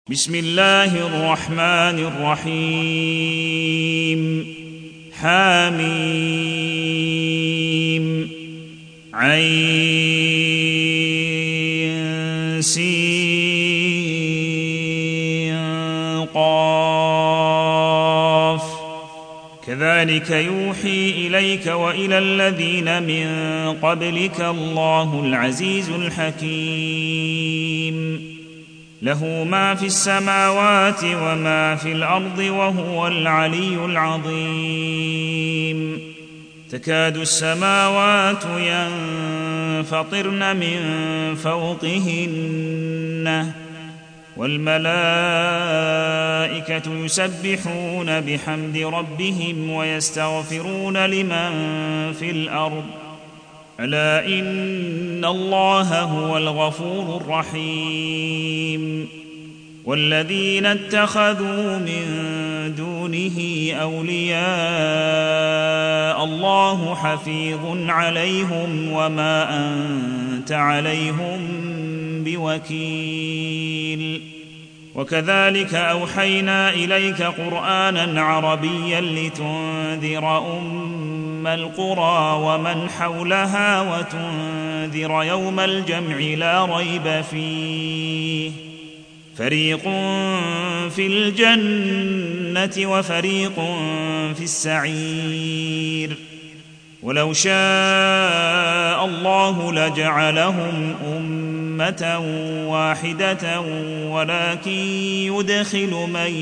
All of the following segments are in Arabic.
بسم الله الرحمن الرحيم حميم عين سين قاف كذلك يوحي إليك وإلى الذين من قبلك الله العزيز الحكيم له ما في السماوات وما في الأرض وهو العلي العظيم تكاد السماوات ينفطرن من فوقهن والملائكة يسبحون بحمد ربهم ويستغفرون لمن في الأرض ألا إن الله هو الغفور الرحيم والذين اتخذوا من دونه أولياء الله حفيظ عليهم وما أنت عليهم بوكيل وكذلك أوحينا إليك قرآنا عربيا لتنذر القرى ومن حولها وتنذر يوم الجمع لا ريب فيه فريق في الجنة وفريق في السعير ولو شاء الله لجعلهم أمة واحدة ولكن يدخل من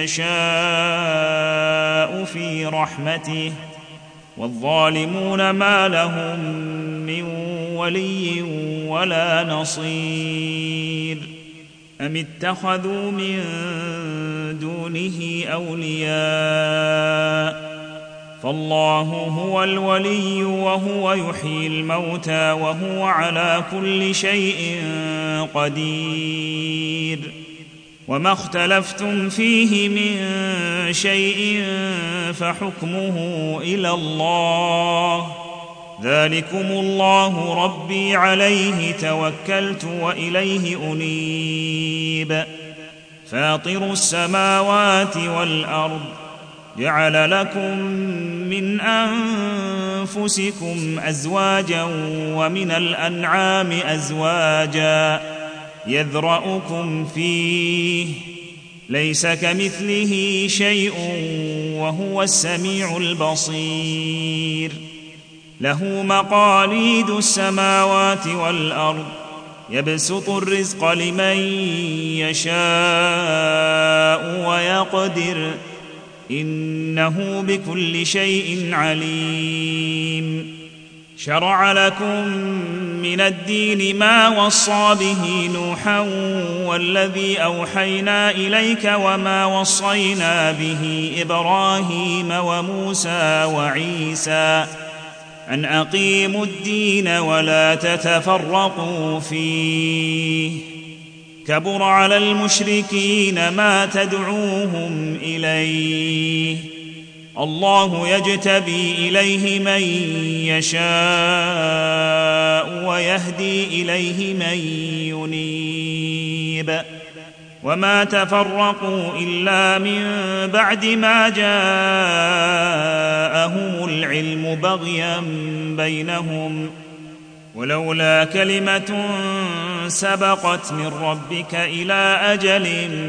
يشاء في رحمته والظالمون ما لهم من ولي ولا نصير أم اتخذوا من دونه أولياء فالله هو الولي وهو يحيي الموتى وهو على كل شيء قدير وما اختلفتم فيه من شيء فحكمه إلى الله ذلكم الله ربي عليه توكلت وإليه أنيب فاطر السماوات والأرض جعل لكم من أنفسكم أزواجا ومن الأنعام أزواجا يذرأكم فيه ليس كمثله شيء وهو السميع البصير له مقاليد السماوات والأرض يبسط الرزق لمن يشاء ويقدر إنه بكل شيء عليم شرع لكم من الدين ما وصى به نوحا والذي أوحينا إليك وما وصينا به إبراهيم وموسى وعيسى أن أقيموا الدين ولا تتفرقوا فيه كبر على المشركين ما تدعوهم إليه الله يجتبي إليه من يشاء ويهدي إليه من ينيب وما تفرقوا إلا من بعد ما جاءهم العلم بغيا بينهم ولولا كلمة سبقت من ربك إلى أجل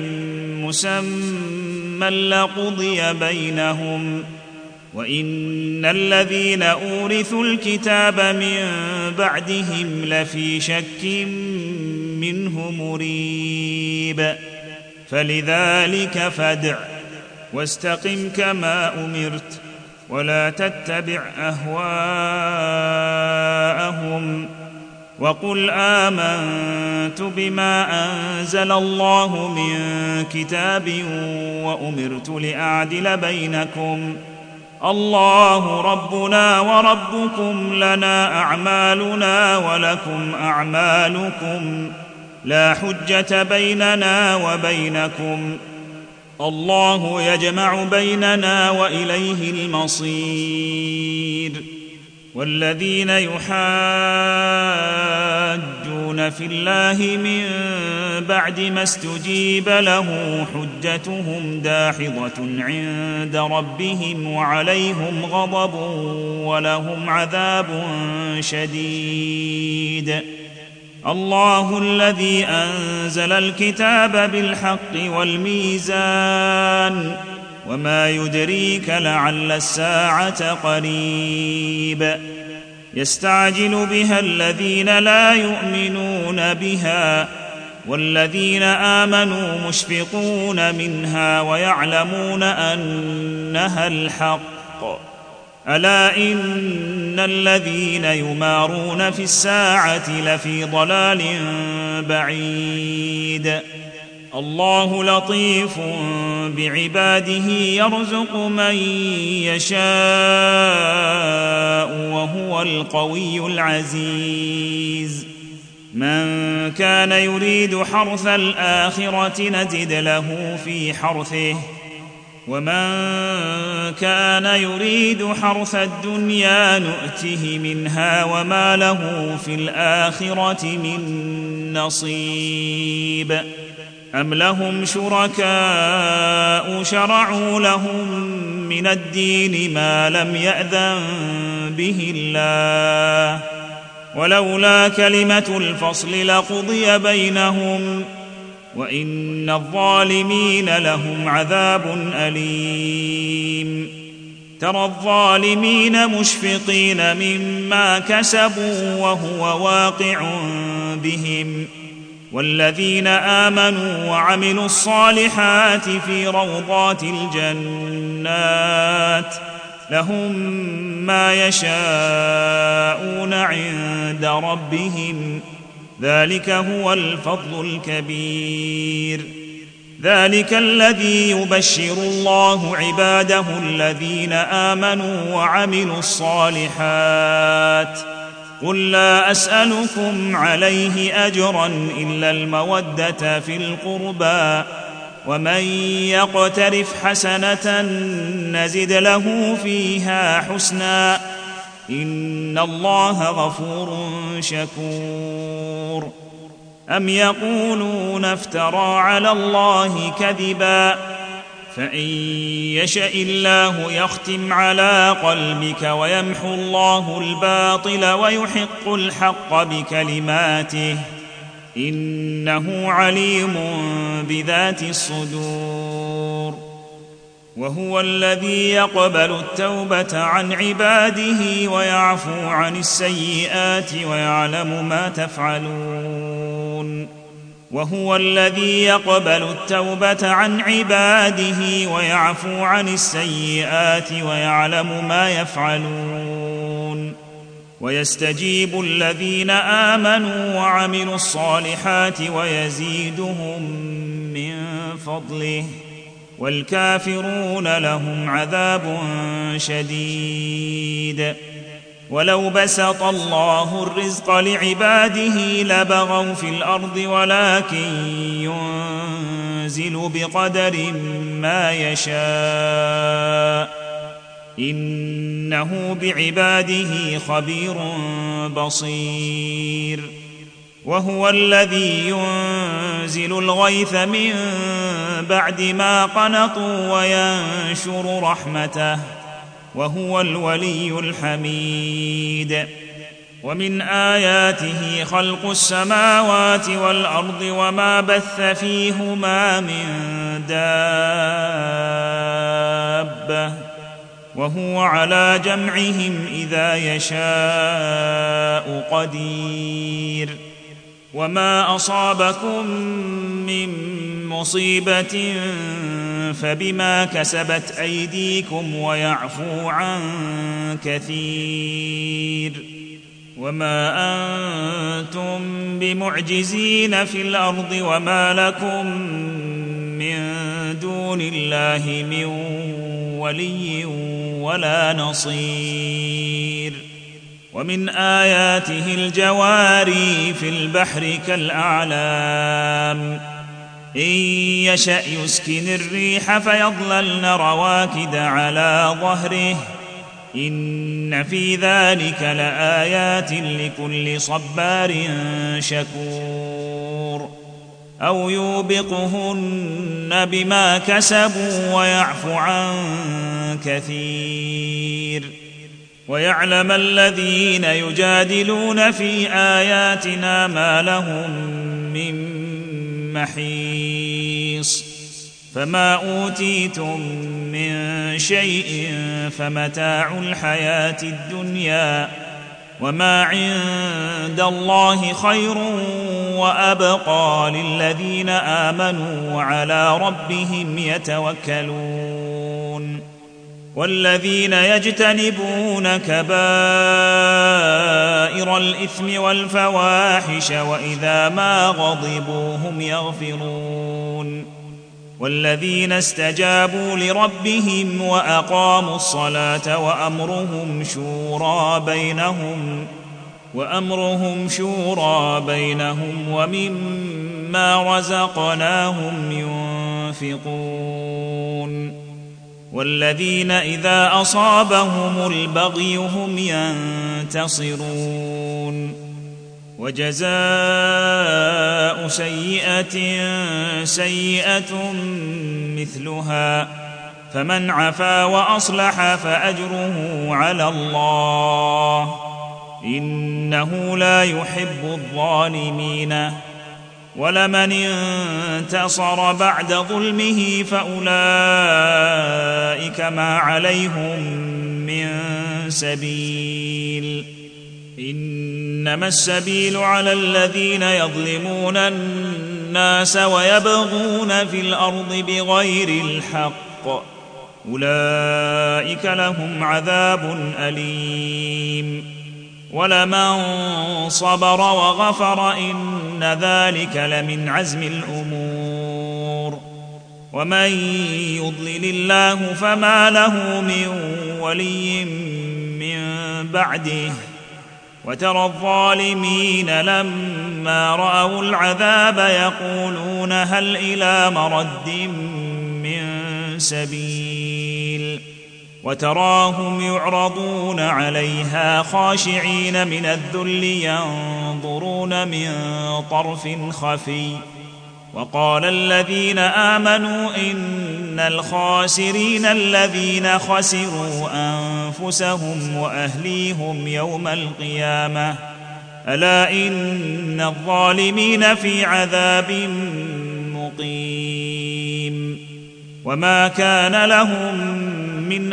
مسمى لقضي بينهم وإن الذين أورثوا الكتاب من بعدهم لفي شك منه مريب فلذلك فادع واستقم كما أمرت ولا تتبع أهواءهم وقل آمنت بما أنزل الله من كتاب وأمرت لأعدل بينكم الله ربنا وربكم لنا أعمالنا ولكم أعمالكم لا حجة بيننا وبينكم الله يجمع بيننا وإليه المصير والذين يحاجون في الله من بعد ما استجيب له حجتهم داحضة عند ربهم وعليهم غضب ولهم عذاب شديد. الله الذي أنزل الكتاب بالحق والميزان وما يدريك لعل الساعة قريب. يستعجل بها الذين لا يؤمنون بها والذين آمنوا مشفقون منها ويعلمون أنها الحق. ألا إن الذين يمارون في الساعة لفي ضلال بعيد. الله لطيف بعباده يرزق من يشاء وهو القوي العزيز. من كان يريد حرث الآخرة نزد له في حرثه ومن كان يريد حرث الدنيا نؤته منها وما له في الآخرة من نصيب. أم لهم شركاء شرعوا لهم من الدين ما لم يأذن به الله ولولا كلمة الفصل لقضي بينهم وإن الظالمين لهم عذاب أليم. ترى الظالمين مشفقين مما كسبوا وهو واقع بهم والذين آمنوا وعملوا الصالحات في روضات الجنات لهم ما يشاءون عند ربهم ذلك هو الفضل الكبير. ذلك الذي يبشر الله عباده الذين آمنوا وعملوا الصالحات. قل لا أسألكم عليه أجرا إلا المودة في القربى ومن يقترف حسنة نزد له فيها حسنا إن الله غفور شكور. أم يقولون افترى على الله كذبا فإن يشأ الله يختم على قلبك ويمحو الله الباطل ويحق الحق بكلماته إنه عليم بذات الصدور. وهو الذي يقبل التوبة عن عباده ويعفو عن السيئات ويعلم ما تفعلون. وهو الذي يقبل التوبة عن عباده ويعفو عن السيئات ويعلم ما يفعلون. ويستجيب الذين آمنوا وعملوا الصالحات ويزيدهم من فضله والكافرون لهم عذاب شديد. ولو بسط الله الرزق لعباده لبغوا في الأرض ولكن ينزل بقدر ما يشاء إنه بعباده خبير بصير. وهو الذي ينزل الغيث من بعد ما قنطوا وينشر رحمته وهو الولي الحميد. ومن آياته خلق السماوات والأرض وما بث فيهما من دابة وهو على جمعهم إذا يشاء قدير. وما أصابكم من مصيبة فبما كسبت أيديكم ويعفو عن كثير. وما أنتم بمعجزين في الأرض وما لكم من دون الله من ولي ولا نصير. ومن آياته الجواري في البحر كالأعلام إن يشأ يسكن الريح فيظللن رواكد على ظهره إن في ذلك لآيات لكل صبار شكور أو يوبقهن بما كسبوا ويعفو عن كثير ويعلم الذين يجادلون في آياتنا ما لهم من محيص فما أوتيتم من شيء فمتاع الحياة الدنيا وما عند الله خير وأبقى للذين آمنوا وعلى ربهم يتوكلون والذين يجتنبون كبائر الإثم والفواحش وإذا ما غضبوا هم يغفرون والذين استجابوا لربهم وأقاموا الصلاة وأمرهم شورى بينهم ومما رزقناهم ينفقون والذين إذا أصابهم البغي هم ينتصرون وجزاء سيئة مثلها فمن عفا وأصلح فأجره على الله إنه لا يحب الظالمين ولمن انتصر بعد ظلمه فأولئك ما عليهم من سبيل إنما السبيل على الذين يظلمون الناس ويبغون في الأرض بغير الحق أولئك لهم عذاب أليم ولمن صبر وغفر إن ذلك لمن عزم الأمور ومن يضلل الله فما له من ولي من بعده وترى الظالمين لما رأوا العذاب يقولون هل إلى مرد من سبيل وتراهم يعرضون عليها خاشعين من الذل ينظرون من طرف خفي وقال الذين آمنوا إن الخاسرين الذين خسروا أنفسهم وأهليهم يوم القيامة ألا إن الظالمين في عذاب مقيم وما كان لهم من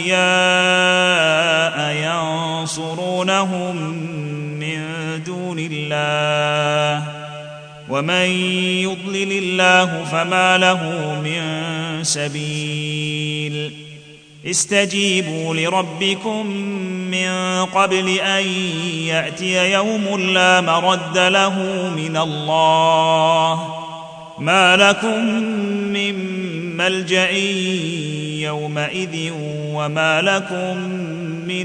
أولياء ينصرونهم من دون الله ومن يضلل الله فما له من سبيل استجيبوا لربكم من قبل أن يأتي يوم لا مرد له من الله ما لكم من ملجأ يومئذ وما لكم من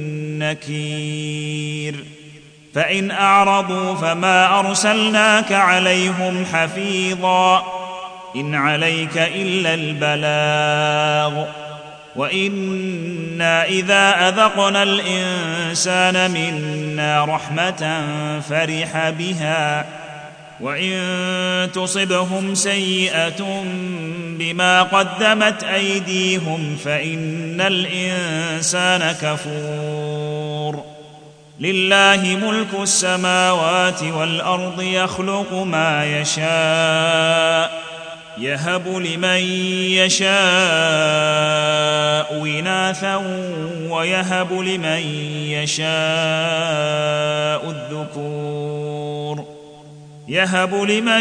نكير فإن أعرضوا فما أرسلناك عليهم حفيظا إن عليك إلا البلاغ وإنا إذا أذقنا الإنسان منا رحمة فرح بها وإن تصبهم سيئة بما قدمت أيديهم فإن الإنسان كفور لله ملك السماوات والأرض يخلق ما يشاء يهب لمن يشاء إناثا ويهب لمن يشاء الذكور يهب لمن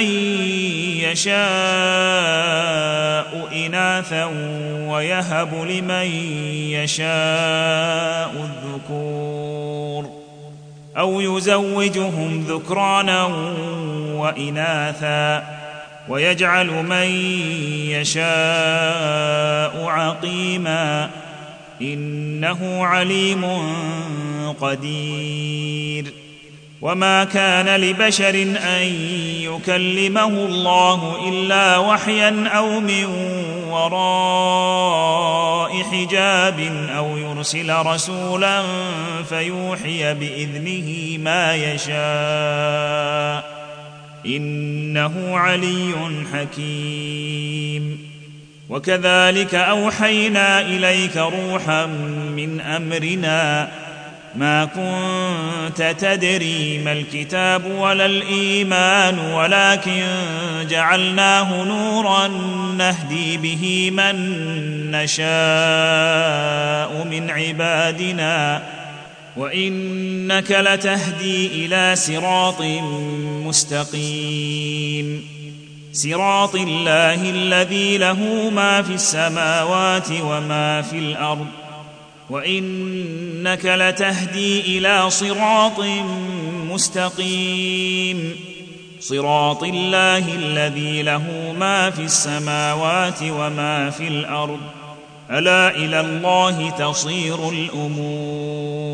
يشاء إناثا ويهب لمن يشاء الذكور أو يزوجهم ذكرانا وإناثا ويجعل من يشاء عقيما إنه عليم قدير وما كان لبشر أن يكلمه الله إلا وحيا أو من وراء وراء حجاب أو يرسل رسولا فيوحي بإذنه ما يشاء إنه علي حكيم. وكذلك أوحينا إليك روحا من أمرنا ما كنت تدري ما الكتاب ولا الإيمان ولكن جعلناه نورا نهدي به من نشاء من عبادنا وإنك لتهدي إلى صراط مستقيم صراط الله الذي له ما في السماوات وما في الأرض وإنك لتهدي إلى صراط مستقيم صراط الله الذي له ما في السماوات وما في الأرض ألا إلى الله تصير الأمور.